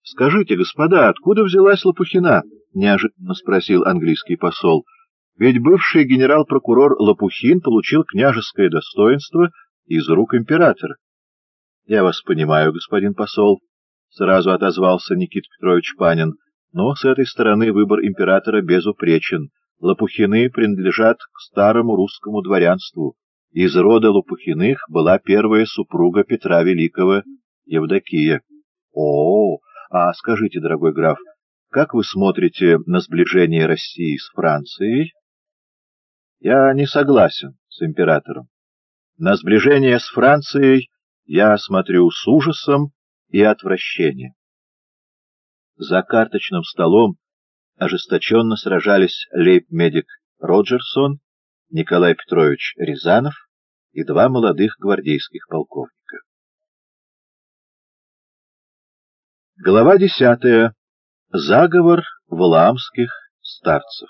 — Скажите, господа, откуда взялась Лопухина? — неожиданно спросил английский посол. — Ведь бывший генерал-прокурор Лопухин получил княжеское достоинство из рук императора. — Я вас понимаю, господин посол, — сразу отозвался Никита Петрович Панин, — но с этой стороны выбор императора безупречен. Лопухины принадлежат к старому русскому дворянству. Из рода Лопухиных была первая супруга Петра Великого, Евдокия. — О, а скажите, дорогой граф, как вы смотрите на сближение России с Францией? Я не согласен с императором. На сближение с Францией я смотрю с ужасом и отвращением. За карточным столом ожесточенно сражались лейб-медик Роджерсон, Николай Петрович Рязанов и два молодых гвардейских полковника. Глава 10. Заговор валаамских старцев.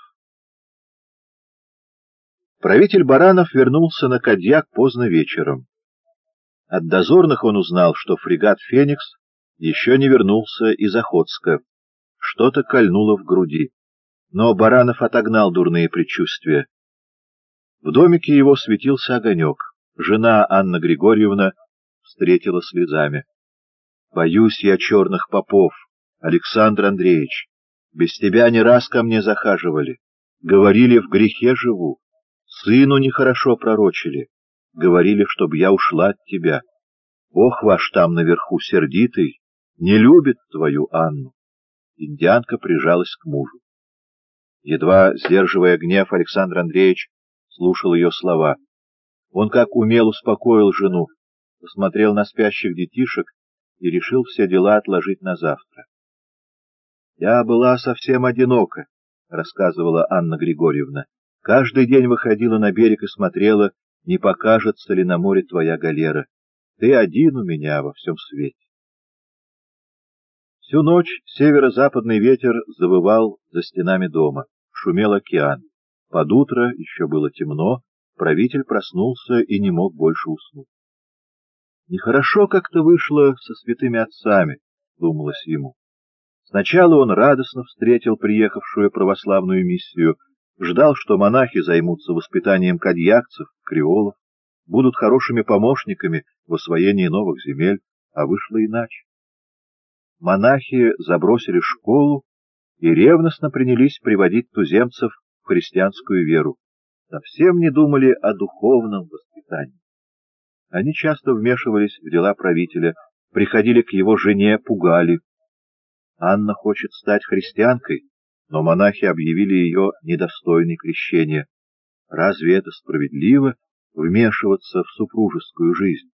Правитель Баранов вернулся на Кадьяк поздно вечером. От дозорных он узнал, что фрегат «Феникс» еще не вернулся из Охотска. Что-то кольнуло в груди. Но Баранов отогнал дурные предчувствия. В домике его светился огонек. Жена Анна Григорьевна встретила слезами. «Боюсь я черных попов, Александр Андреевич. Без тебя не раз ко мне захаживали. Говорили, в грехе живу. Сыну нехорошо пророчили. Говорили, чтоб я ушла от тебя. Бог ваш там наверху сердитый, не любит твою Анну». Индианка прижалась к мужу. Едва сдерживая гнев, Александр Андреевич слушал ее слова. Он как умел успокоил жену, посмотрел на спящих детишек и решил все дела отложить на завтра. «Я была совсем одинока», — рассказывала Анна Григорьевна. «Каждый день выходила на берег и смотрела, не покажется ли на море твоя галера. Ты один у меня во всем свете». Всю ночь северо-западный ветер завывал за стенами дома, шумел океан. Под утро еще было темно, правитель проснулся и не мог больше уснуть. «Нехорошо как-то вышло со святыми отцами», — думалось ему. Сначала он радостно встретил приехавшую православную миссию, ждал, что монахи займутся воспитанием кадьякцев, креолов, будут хорошими помощниками в освоении новых земель, а вышло иначе. Монахи забросили школу и ревностно принялись приводить туземцев в христианскую веру. Совсем не думали о духовном воспитании. Они часто вмешивались в дела правителя, приходили к его жене, пугали. Анна хочет стать христианкой, но монахи объявили ее недостойной крещения. Разве это справедливо — вмешиваться в супружескую жизнь?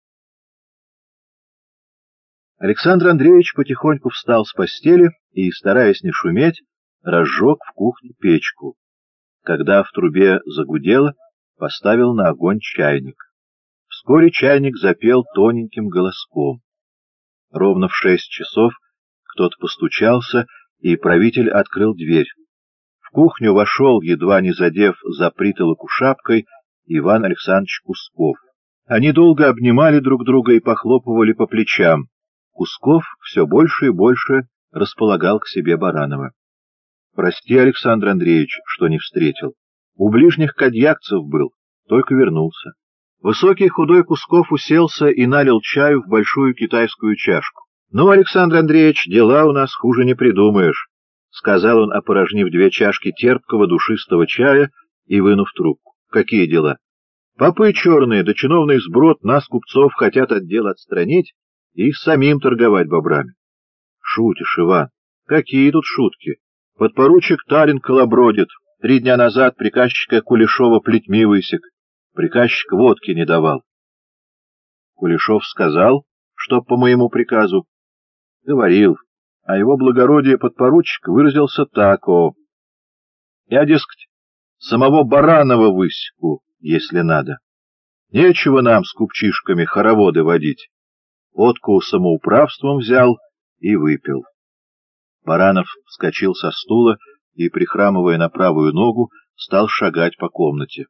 Александр Андреевич потихоньку встал с постели и, стараясь не шуметь, разжег в кухне печку. Когда в трубе загудело, поставил на огонь чайник. Вскоре чайник запел тоненьким голоском. Ровно в 6 часов кто-то постучался, и правитель открыл дверь. В кухню вошел, едва не задев за притолоку шапкой, Иван Александрович Кусков. Они долго обнимали друг друга и похлопывали по плечам. Кусков все больше и больше располагал к себе Баранова. «Прости, Александр Андреевич, что не встретил. У ближних кадьякцев был, только вернулся». Высокий худой Кусков уселся и налил чаю в большую китайскую чашку. «Ну, Александр Андреевич, дела у нас хуже не придумаешь», — сказал он, опорожнив 2 чашки терпкого душистого чая и вынув трубку. «Какие дела? Попы черные да чиновный сброд нас, купцов, хотят от дела отстранить и самим торговать бобрами». «Шутишь, Иван? Какие тут шутки? Подпоручик Талин колобродит. 3 дня назад приказчика Кулешова плетьми высек. Приказчик водки не давал». Кулешов сказал, что по моему приказу. Говорил, а его благородие подпоручик выразился так-о. Я, дескать, самого Баранова высеку, если надо. Нечего нам с купчишками хороводы водить. Водку самоуправством взял и выпил. Баранов вскочил со стула и, прихрамывая на правую ногу, стал шагать по комнате.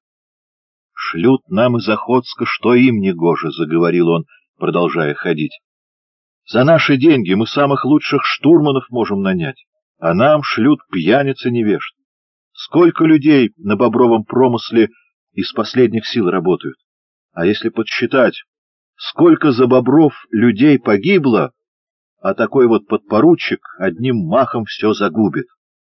«Шлют нам из Охотска, что им не гоже», — заговорил он, продолжая ходить. За наши деньги мы самых лучших штурманов можем нанять, а нам шлют пьяницы невежд. Сколько людей на бобровом промысле из последних сил работают? А если подсчитать, сколько за Бобров людей погибло, а такой вот подпоручик одним махом все загубит.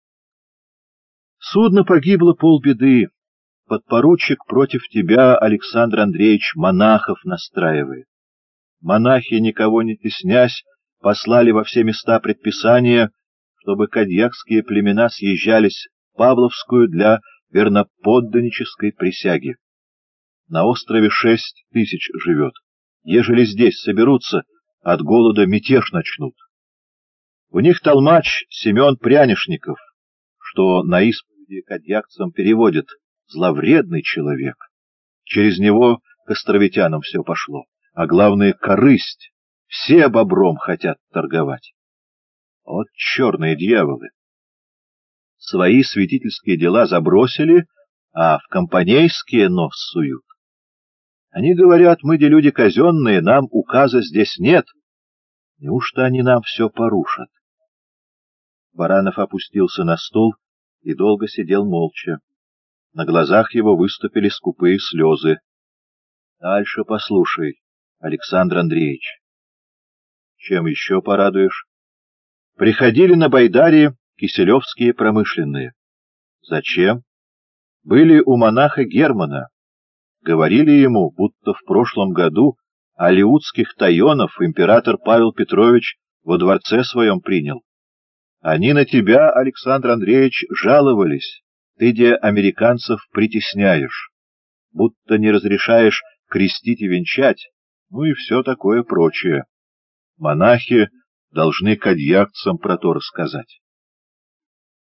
Судно погибло полбеды. Подпоручик против тебя, Александр Андреевич, монахов настраивает. Монахи, никого не теснясь, послали во все места предписания, чтобы кадьякские племена съезжались в Павловскую для верноподданнической присяги. На острове 6 тысяч живет. Ежели здесь соберутся, от голода мятеж начнут. У них толмач Семен Прянишников, что на исповеди кадьякцам переводит «зловредный человек». Через него к островитянам все пошло, а главное — корысть. Все бобром хотят торговать. Вот черные дьяволы! Свои святительские дела забросили, а в компанейские нос суют. Они говорят: мы, де люди казенные, нам указа здесь нет. Неужто они нам все порушат? Баранов опустился на стул и долго сидел молча. На глазах его выступили скупые слезы. Дальше послушай, Александр Андреевич. Чем еще порадуешь? Приходили на Байдаре киселевские промышленные. Зачем? Были у монаха Германа. Говорили ему, будто в прошлом году алиутских тайонов император Павел Петрович во дворце своем принял. Они на тебя, Александр Андреевич, жаловались. Ты де американцев притесняешь, будто не разрешаешь крестить и венчать, ну и все такое прочее. Монахи должны кадьякцам про то рассказать.